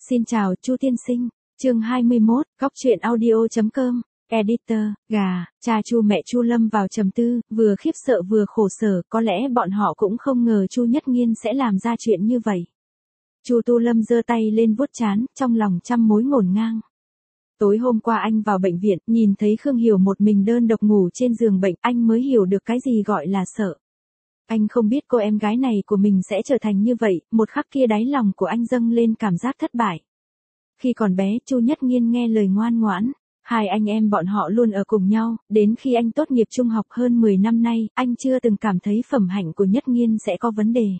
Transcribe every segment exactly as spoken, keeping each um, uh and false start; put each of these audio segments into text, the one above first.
Xin chào Chu tiên sinh, chương hai mươi mốt, góc truyện audio.com, editor, gà, cha Chu mẹ Chu lâm vào trầm tư, vừa khiếp sợ vừa khổ sở, có lẽ bọn họ cũng không ngờ Chu Nhất Nghiên sẽ làm ra chuyện như vậy. Chu Tu Lâm giơ tay lên vuốt trán, trong lòng trăm mối ngổn ngang. Tối hôm qua anh vào bệnh viện, nhìn thấy Khương Hiểu một mình đơn độc ngủ trên giường bệnh, anh mới hiểu được cái gì gọi là sợ. Anh không biết cô em gái này của mình sẽ trở thành như vậy, một khắc kia đáy lòng của anh dâng lên cảm giác thất bại. Khi còn bé, Chu Nhất Nghiên nghe lời ngoan ngoãn, hai anh em bọn họ luôn ở cùng nhau, đến khi anh tốt nghiệp trung học hơn mười năm nay, anh chưa từng cảm thấy phẩm hạnh của Nhất Nghiên sẽ có vấn đề.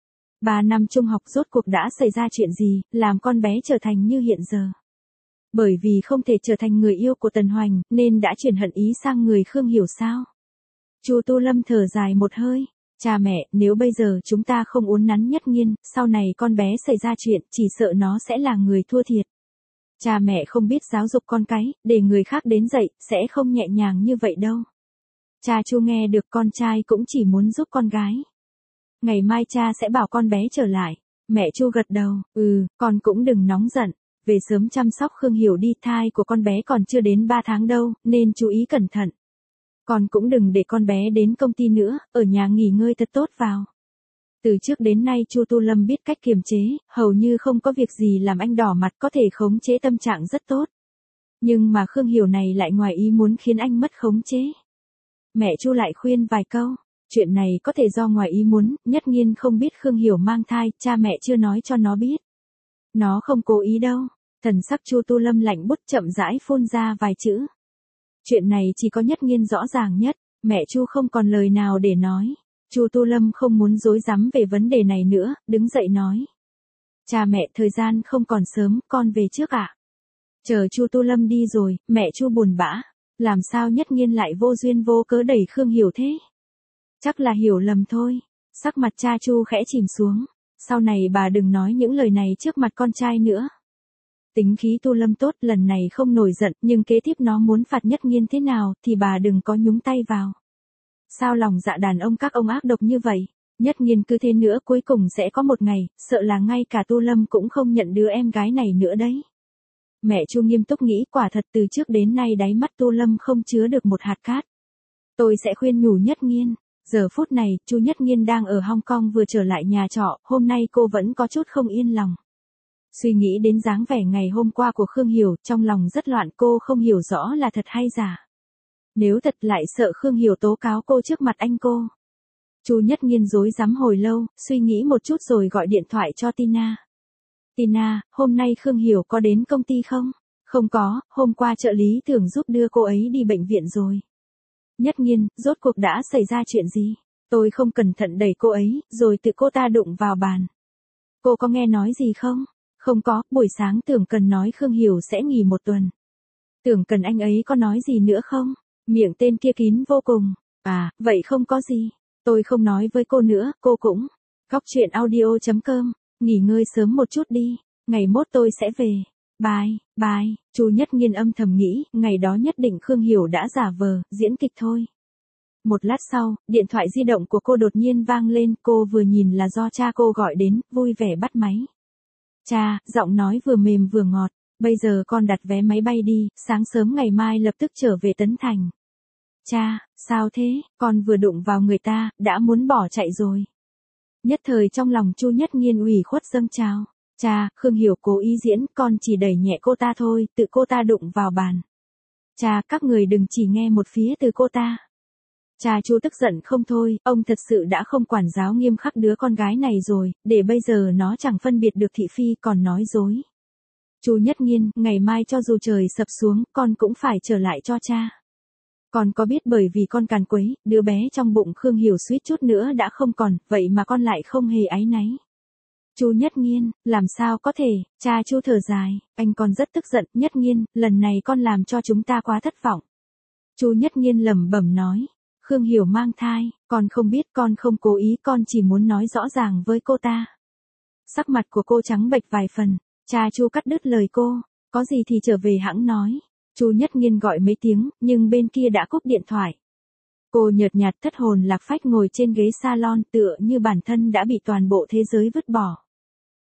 Ba năm trung học rốt cuộc đã xảy ra chuyện gì, làm con bé trở thành như hiện giờ. Bởi vì không thể trở thành người yêu của Tần Hoành, nên đã chuyển hận ý sang người Khương Hiểu sao? Chu Tu Lâm thở dài một hơi. Cha mẹ, nếu bây giờ chúng ta không uốn nắn Nhất Nghiên, sau này con bé xảy ra chuyện, chỉ sợ nó sẽ là người thua thiệt. Cha mẹ không biết giáo dục con cái, để người khác đến dạy, sẽ không nhẹ nhàng như vậy đâu. Cha Chu nghe được con trai cũng chỉ muốn giúp con gái. Ngày mai cha sẽ bảo con bé trở lại. Mẹ Chu gật đầu, ừ, con cũng đừng nóng giận. Về sớm chăm sóc Khương Hiểu đi, thai của con bé còn chưa đến ba tháng đâu, nên chú ý cẩn thận. Con cũng đừng để con bé đến công ty nữa, ở nhà nghỉ ngơi thật tốt vào. Từ trước đến nay Chu Tu Lâm biết cách kiềm chế, hầu như không có việc gì làm anh đỏ mặt, có thể khống chế tâm trạng rất tốt. Nhưng mà Khương Hiểu này lại ngoài ý muốn khiến anh mất khống chế. Mẹ Chu lại khuyên vài câu, chuyện này có thể do ngoài ý muốn, Nhất Nghiên không biết Khương Hiểu mang thai, cha mẹ chưa nói cho nó biết. Nó không cố ý đâu. Thần sắc Chu Tu Lâm lạnh bút chậm rãi phun ra vài chữ. Chuyện này chỉ có Nhất Nghiên rõ ràng nhất, mẹ Chu không còn lời nào để nói. Chu Tu Lâm không muốn rối rắm về vấn đề này nữa, đứng dậy nói. Cha mẹ, thời gian không còn sớm, con về trước ạ. Chờ Chu Tu Lâm đi rồi, mẹ Chu buồn bã. Làm sao Nhất Nghiên lại vô duyên vô cớ đẩy Khương Hiểu thế? Chắc là hiểu lầm thôi. Sắc mặt cha Chu khẽ chìm xuống. Sau này bà đừng nói những lời này trước mặt con trai nữa. Tính khí Tu Lâm tốt, lần này không nổi giận, nhưng kế tiếp nó muốn phạt Nhất Nghiên thế nào, thì bà đừng có nhúng tay vào. Sao lòng dạ đàn ông các ông ác độc như vậy? Nhất Nghiên cứ thế nữa cuối cùng sẽ có một ngày, sợ là ngay cả Tu Lâm cũng không nhận đứa em gái này nữa đấy. Mẹ Chu nghiêm túc nghĩ, quả thật từ trước đến nay đáy mắt Tu Lâm không chứa được một hạt cát. Tôi sẽ khuyên nhủ Nhất Nghiên. Giờ phút này, Chu Nhất Nghiên đang ở Hong Kong vừa trở lại nhà trọ, hôm nay cô vẫn có chút không yên lòng. Suy nghĩ đến dáng vẻ ngày hôm qua của Khương Hiểu, trong lòng rất loạn, cô không hiểu rõ là thật hay giả. Nếu thật lại sợ Khương Hiểu tố cáo cô trước mặt anh cô. Chu Nhất Nghiên rối rắm hồi lâu, suy nghĩ một chút rồi gọi điện thoại cho Tina. Tina, hôm nay Khương Hiểu có đến công ty không? Không có, hôm qua trợ lý tưởng giúp đưa cô ấy đi bệnh viện rồi. Nhất Nghiên, rốt cuộc đã xảy ra chuyện gì? Tôi không cẩn thận đẩy cô ấy, rồi tự cô ta đụng vào bàn. Cô có nghe nói gì không? Không có, buổi sáng Tưởng Cần nói Khương Hiểu sẽ nghỉ một tuần. Tưởng Cần anh ấy có nói gì nữa không? Miệng tên kia kín vô cùng. À, vậy không có gì. Tôi không nói với cô nữa, cô cũng. Góc truyện audio.com, nghỉ ngơi sớm một chút đi, ngày mốt tôi sẽ về. Bye, bye. Chu Nhất Nghiên âm thầm nghĩ, ngày đó nhất định Khương Hiểu đã giả vờ, diễn kịch thôi. Một lát sau, điện thoại di động của cô đột nhiên vang lên, cô vừa nhìn là do cha cô gọi đến, vui vẻ bắt máy. Cha, giọng nói vừa mềm vừa ngọt, bây giờ con đặt vé máy bay đi, sáng sớm ngày mai lập tức trở về Tấn Thành. Cha, sao thế, con vừa đụng vào người ta, đã muốn bỏ chạy rồi. Nhất thời trong lòng Chu Nhất Nghiên ủy khuất dâng trào. Cha, Khương Hiểu cố ý diễn, con chỉ đẩy nhẹ cô ta thôi, tự cô ta đụng vào bàn. Cha, các người đừng chỉ nghe một phía từ cô ta. Cha Chu tức giận không thôi, ông thật sự đã không quản giáo nghiêm khắc đứa con gái này rồi, để bây giờ nó chẳng phân biệt được thị phi còn nói dối. Chu Nhất Nghiên, ngày mai cho dù trời sập xuống, con cũng phải trở lại cho cha. Con có biết bởi vì con càn quấy, đứa bé trong bụng Khương Hiểu suýt chút nữa đã không còn, vậy mà con lại không hề áy náy. Chu Nhất Nghiên, làm sao có thể? Cha Chu thở dài, anh còn rất tức giận. Nhất Nghiên, lần này con làm cho chúng ta quá thất vọng. Chu Nhất Nghiên lẩm bẩm nói. Khương Hiểu mang thai, con không biết, con không cố ý, con chỉ muốn nói rõ ràng với cô ta. Sắc mặt của cô trắng bệch vài phần, cha Chu cắt đứt lời cô, có gì thì trở về hãng nói. Chu Nhất Nghiên gọi mấy tiếng, nhưng bên kia đã cúp điện thoại. Cô nhợt nhạt thất hồn lạc phách ngồi trên ghế salon, tựa như bản thân đã bị toàn bộ thế giới vứt bỏ.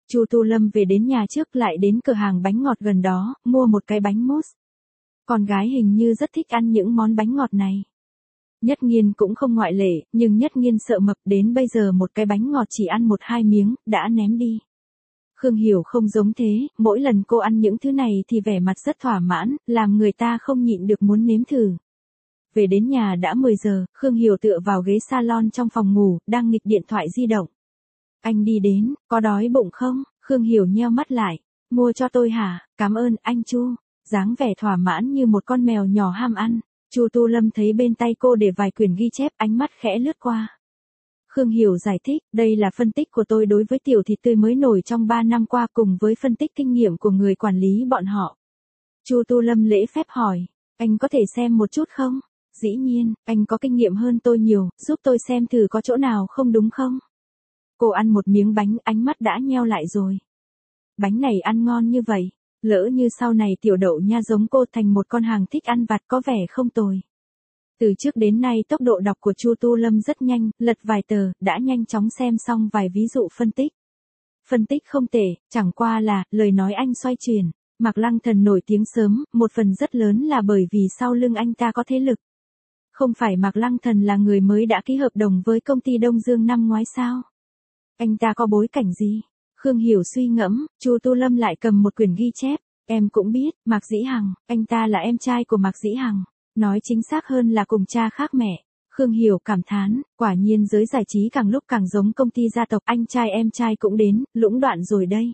Chu Tu Lâm về đến nhà trước lại đến cửa hàng bánh ngọt gần đó, mua một cái bánh mousse. Con gái hình như rất thích ăn những món bánh ngọt này. Nhất Nghiên cũng không ngoại lệ, nhưng Nhất Nghiên sợ mập đến bây giờ một cái bánh ngọt chỉ ăn một hai miếng, đã ném đi. Khương Hiểu không giống thế, mỗi lần cô ăn những thứ này thì vẻ mặt rất thỏa mãn, làm người ta không nhịn được muốn nếm thử. Về đến nhà đã mười giờ, Khương Hiểu tựa vào ghế salon trong phòng ngủ, đang nghịch điện thoại di động. Anh đi đến, có đói bụng không? Khương Hiểu nheo mắt lại. Mua cho tôi hả? Cảm ơn anh Chu. Dáng vẻ thỏa mãn như một con mèo nhỏ ham ăn. Chu Tu Lâm thấy bên tay cô để vài quyển ghi chép, ánh mắt khẽ lướt qua. Khương Hiểu giải thích, đây là phân tích của tôi đối với tiểu thịt tươi mới nổi trong ba năm qua cùng với phân tích kinh nghiệm của người quản lý bọn họ. Chu Tu Lâm lễ phép hỏi, anh có thể xem một chút không? Dĩ nhiên, anh có kinh nghiệm hơn tôi nhiều, giúp tôi xem thử có chỗ nào không đúng không? Cô ăn một miếng bánh, ánh mắt đã nheo lại rồi. Bánh này ăn ngon như vậy, lỡ như sau này tiểu đậu nha giống cô thành một con hàng thích ăn vặt có vẻ không tồi. Từ trước đến nay tốc độ đọc của Chu Tu Lâm rất nhanh, lật vài tờ, đã nhanh chóng xem xong vài ví dụ phân tích. Phân tích không tệ, chẳng qua là, lời nói anh xoay chuyển. Mạc Lăng Thần nổi tiếng sớm, một phần rất lớn là bởi vì sau lưng anh ta có thế lực. Không phải Mạc Lăng Thần là người mới đã ký hợp đồng với công ty Đông Dương năm ngoái sao? Anh ta có bối cảnh gì? Khương Hiểu suy ngẫm, Chu Tu Lâm lại cầm một quyển ghi chép. Em cũng biết, Mạc Dĩ Hằng, anh ta là em trai của Mạc Dĩ Hằng. Nói chính xác hơn là cùng cha khác mẹ. Khương Hiểu cảm thán, quả nhiên giới giải trí càng lúc càng giống công ty gia tộc, anh trai em trai cũng đến, lũng đoạn rồi đây.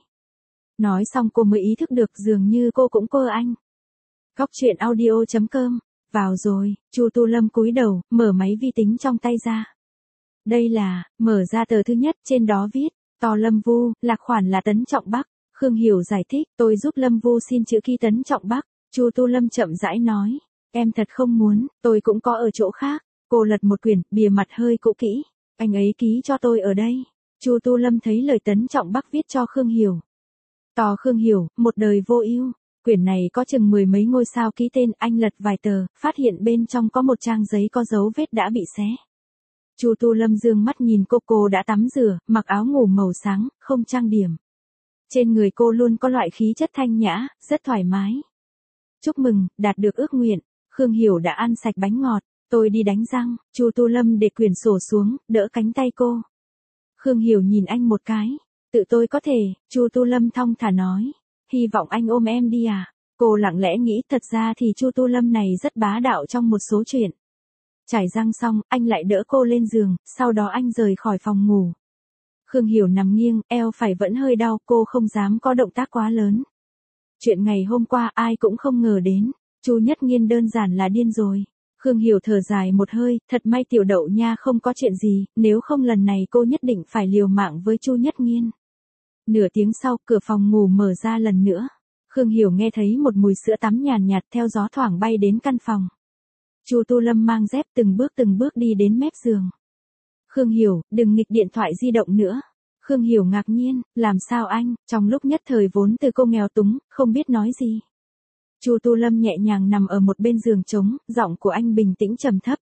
Nói xong cô mới ý thức được dường như cô cũng cô anh. Góc truyện audio chấm com, vào rồi, Chu Tu Lâm cúi đầu, mở máy vi tính trong tay ra. Đây là, mở ra tờ thứ nhất, trên đó viết, to Lâm Vu, lạc khoản là Tấn Trọng Bắc. Khương Hiểu giải thích, tôi giúp Lâm Vu xin chữ ký Tấn Trọng Bắc. Chu Tu Lâm chậm rãi nói, em thật không muốn, tôi cũng có ở chỗ khác. Cô lật một quyển, bìa mặt hơi cũ kỹ. Anh ấy ký cho tôi ở đây. Chu Tu Lâm thấy lời Tấn Trọng Bắc viết cho Khương Hiểu. To Khương Hiểu, một đời vô ưu. Quyển này có chừng mười mấy ngôi sao ký tên, anh lật vài tờ, phát hiện bên trong có một trang giấy có dấu vết đã bị xé. Chu Tu Lâm dương mắt nhìn cô, cô đã tắm rửa, mặc áo ngủ màu sáng, không trang điểm. Trên người cô luôn có loại khí chất thanh nhã, rất thoải mái. Chúc mừng, đạt được ước nguyện. Khương Hiểu đã ăn sạch bánh ngọt, tôi đi đánh răng. Chu Tu Lâm để quyển sổ xuống, đỡ cánh tay cô. Khương Hiểu nhìn anh một cái, tự tôi có thể. Chu Tu Lâm thong thả nói, hy vọng anh ôm em đi à. Cô lặng lẽ nghĩ thật ra thì Chu Tu Lâm này rất bá đạo trong một số chuyện. Chải răng xong, anh lại đỡ cô lên giường, sau đó anh rời khỏi phòng ngủ. Khương Hiểu nằm nghiêng, eo phải vẫn hơi đau, cô không dám có động tác quá lớn. Chuyện ngày hôm qua ai cũng không ngờ đến, Chu Nhất Nghiên đơn giản là điên rồi. Khương Hiểu thở dài một hơi, thật may tiểu đậu nha không có chuyện gì, nếu không lần này cô nhất định phải liều mạng với Chu Nhất Nghiên. Nửa tiếng sau, cửa phòng ngủ mở ra lần nữa. Khương Hiểu nghe thấy một mùi sữa tắm nhàn nhạt theo gió thoảng bay đến căn phòng. Chu Tu Lâm mang dép từng bước từng bước đi đến mép giường. Khương Hiểu, đừng nghịch điện thoại di động nữa. Khương Hiểu ngạc nhiên, làm sao anh, trong lúc nhất thời vốn từ cô nghèo túng, không biết nói gì. Chu Tu Lâm nhẹ nhàng nằm ở một bên giường trống, giọng của anh bình tĩnh trầm thấp.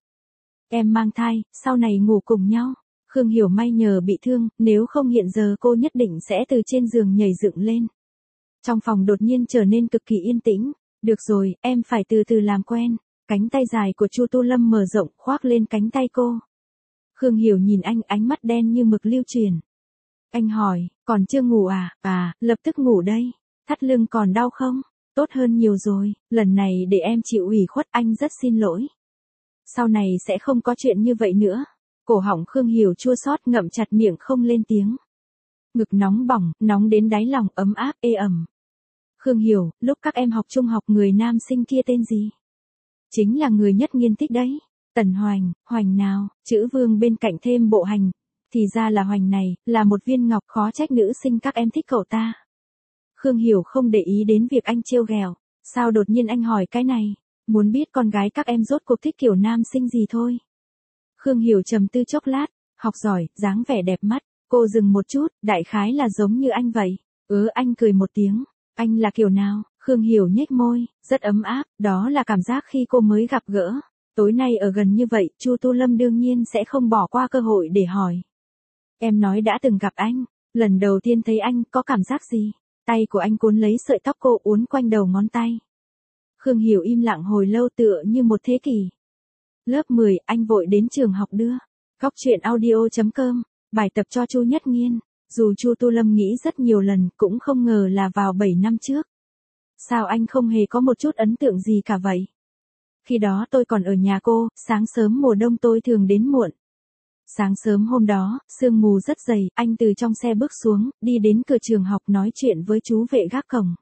Em mang thai, sau này ngủ cùng nhau. Khương Hiểu may nhờ bị thương, nếu không hiện giờ cô nhất định sẽ từ trên giường nhảy dựng lên. Trong phòng đột nhiên trở nên cực kỳ yên tĩnh. Được rồi, em phải từ từ làm quen. Cánh tay dài của Chu Tu Lâm mở rộng, khoác lên cánh tay cô. Khương Hiểu nhìn anh, ánh mắt đen như mực lưu truyền. Anh hỏi, còn chưa ngủ à? À, lập tức ngủ đây. Thắt lưng còn đau không? Tốt hơn nhiều rồi, lần này để em chịu ủy khuất, anh rất xin lỗi. Sau này sẽ không có chuyện như vậy nữa. Cổ họng Khương Hiểu chua xót, ngậm chặt miệng không lên tiếng. Ngực nóng bỏng, nóng đến đáy lòng, ấm áp, ê ẩm. Khương Hiểu, lúc các em học trung học người nam sinh kia tên gì? Chính là người Nhất Nghiên thích đấy. Tần Hoành, Hoành nào, chữ vương bên cạnh thêm bộ hành. Thì ra là Hoành này, là một viên ngọc, khó trách nữ sinh các em thích cậu ta. Khương Hiểu không để ý đến việc anh trêu ghẹo. Sao đột nhiên anh hỏi cái này? Muốn biết con gái các em rốt cuộc thích kiểu nam sinh gì thôi. Khương Hiểu trầm tư chốc lát, học giỏi, dáng vẻ đẹp mắt. Cô dừng một chút, đại khái là giống như anh vậy. Ừ, anh cười một tiếng. Anh là kiểu nào? Khương Hiểu nhếch môi, rất ấm áp, đó là cảm giác khi cô mới gặp gỡ. Tối nay ở gần như vậy, Chu Tu Lâm đương nhiên sẽ không bỏ qua cơ hội để hỏi. Em nói đã từng gặp anh. Lần đầu tiên thấy anh có cảm giác gì? Tay của anh cuốn lấy sợi tóc cô uốn quanh đầu ngón tay. Khương Hiểu im lặng hồi lâu tựa như một thế kỷ. Lớp mười, anh vội đến trường học đưa. Góc chuyện audio chấm com, bài tập cho Chu Nhất Nghiên. Dù Chu Tu Lâm nghĩ rất nhiều lần cũng không ngờ là vào bảy năm trước. Sao anh không hề có một chút ấn tượng gì cả vậy? Khi đó tôi còn ở nhà cô, sáng sớm mùa đông tôi thường đến muộn. Sáng sớm hôm đó, sương mù rất dày, anh từ trong xe bước xuống, đi đến cửa trường học nói chuyện với chú vệ gác cổng.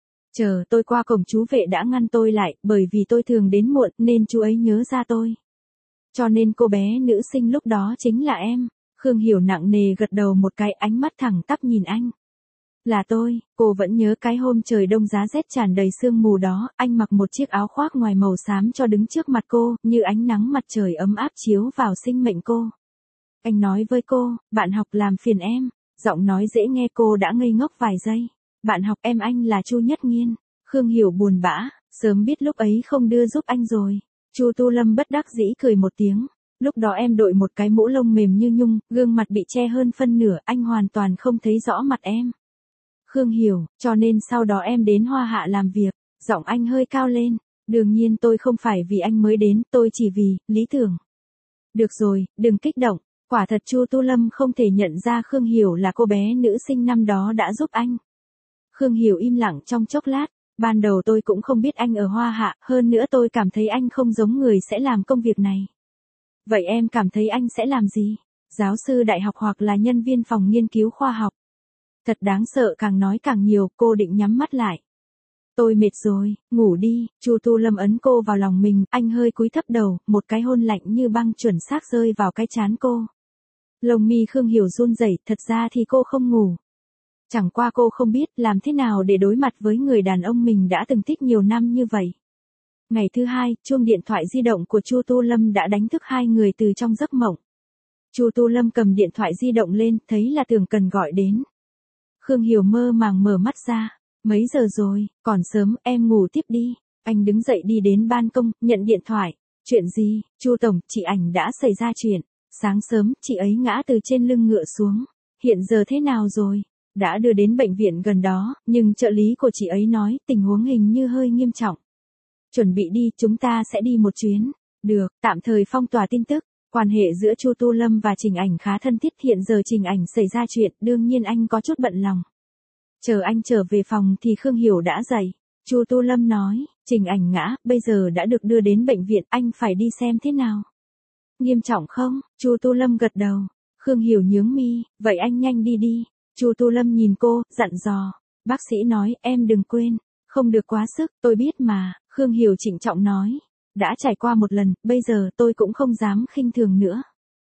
Chờ tôi qua cổng chú vệ đã ngăn tôi lại, bởi vì tôi thường đến muộn nên chú ấy nhớ ra tôi. Cho nên cô bé nữ sinh lúc đó chính là em. Khương Hiểu nặng nề gật đầu một cái, ánh mắt thẳng tắp nhìn anh. Là tôi, cô vẫn nhớ cái hôm trời đông giá rét tràn đầy sương mù đó, anh mặc một chiếc áo khoác ngoài màu xám cho đứng trước mặt cô, như ánh nắng mặt trời ấm áp chiếu vào sinh mệnh cô. Anh nói với cô, bạn học làm phiền em, giọng nói dễ nghe cô đã ngây ngốc vài giây. Bạn học em anh là Chu Nhất Nghiên. Khương Hiểu buồn bã, sớm biết lúc ấy không đưa giúp anh rồi. Chu Tu Lâm bất đắc dĩ cười một tiếng. Lúc đó em đội một cái mũ lông mềm như nhung, gương mặt bị che hơn phân nửa, anh hoàn toàn không thấy rõ mặt em. Khương Hiểu, cho nên sau đó em đến Hoa Hạ làm việc. Giọng anh hơi cao lên. Đương nhiên tôi không phải vì anh mới đến, tôi chỉ vì lý tưởng. Được rồi, đừng kích động. Quả thật Chu Tu Lâm không thể nhận ra Khương Hiểu là cô bé nữ sinh năm đó đã giúp anh. Khương Hiểu im lặng trong chốc lát. Ban đầu tôi cũng không biết anh ở Hoa Hạ, hơn nữa tôi cảm thấy anh không giống người sẽ làm công việc này. Vậy em cảm thấy anh sẽ làm gì? Giáo sư đại học hoặc là nhân viên phòng nghiên cứu khoa học? Thật đáng sợ, càng nói càng nhiều, cô định nhắm mắt lại. Tôi mệt rồi, ngủ đi. Chu Tu Lâm ấn cô vào lòng mình, anh hơi cúi thấp đầu, một cái hôn lạnh như băng chuẩn xác rơi vào cái trán cô. Lông mi Khương Hiểu run rẩy, thật ra thì cô không ngủ. Chẳng qua cô không biết làm thế nào để đối mặt với người đàn ông mình đã từng thích nhiều năm như vậy. Ngày thứ hai, chuông điện thoại di động của Chu Tu Lâm đã đánh thức hai người từ trong giấc mộng. Chu Tu Lâm cầm điện thoại di động lên, thấy là Tưởng Cần gọi đến. Khương Hiểu mơ màng mở mắt ra. Mấy giờ rồi, còn sớm, em ngủ tiếp đi. Anh đứng dậy đi đến ban công, nhận điện thoại. Chuyện gì, Chu tổng, chị Ảnh đã xảy ra chuyện. Sáng sớm, chị ấy ngã từ trên lưng ngựa xuống. Hiện giờ thế nào rồi? Đã đưa đến bệnh viện gần đó, nhưng trợ lý của chị ấy nói tình huống hình như hơi nghiêm trọng. Chuẩn bị đi, chúng ta sẽ đi một chuyến. Được, tạm thời phong tỏa tin tức. Quan hệ giữa Chu Tu Lâm và Trình Ảnh khá thân thiết, hiện giờ Trình Ảnh xảy ra chuyện, đương nhiên anh có chút bận lòng. Chờ anh trở về phòng thì Khương Hiểu đã dậy. Chu Tu Lâm nói, Trình Ảnh ngã, bây giờ đã được đưa đến bệnh viện, anh phải đi xem thế nào. Nghiêm trọng không? Chu Tu Lâm gật đầu. Khương Hiểu nhướng mi, vậy anh nhanh đi đi. Chu Tu Lâm nhìn cô, dặn dò. Bác sĩ nói, em đừng quên, không được quá sức, tôi biết mà. Khương Hiểu trịnh trọng nói. Đã trải qua một lần, bây giờ tôi cũng không dám khinh thường nữa.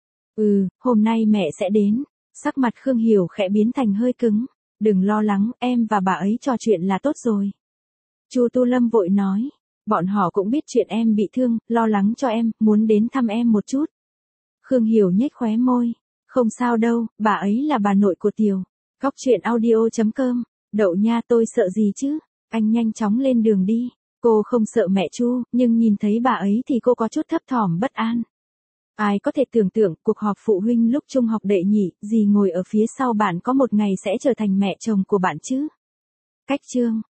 Ừ, hôm nay mẹ sẽ đến. Sắc mặt Khương Hiểu khẽ biến thành hơi cứng. Đừng lo lắng, em và bà ấy trò chuyện là tốt rồi. Chu Tu Lâm vội nói. Bọn họ cũng biết chuyện em bị thương, lo lắng cho em, muốn đến thăm em một chút. Khương Hiểu nhếch khóe môi. Không sao đâu, bà ấy là bà nội của Tiều. Góc chuyện audio chấm com. Đậu nha, tôi sợ gì chứ? Anh nhanh chóng lên đường đi. Cô không sợ mẹ Chu, nhưng nhìn thấy bà ấy thì cô có chút thấp thỏm bất an. Ai có thể tưởng tượng cuộc họp phụ huynh lúc trung học đệ nhị, gì ngồi ở phía sau bạn có một ngày sẽ trở thành mẹ chồng của bạn chứ? Cách chương.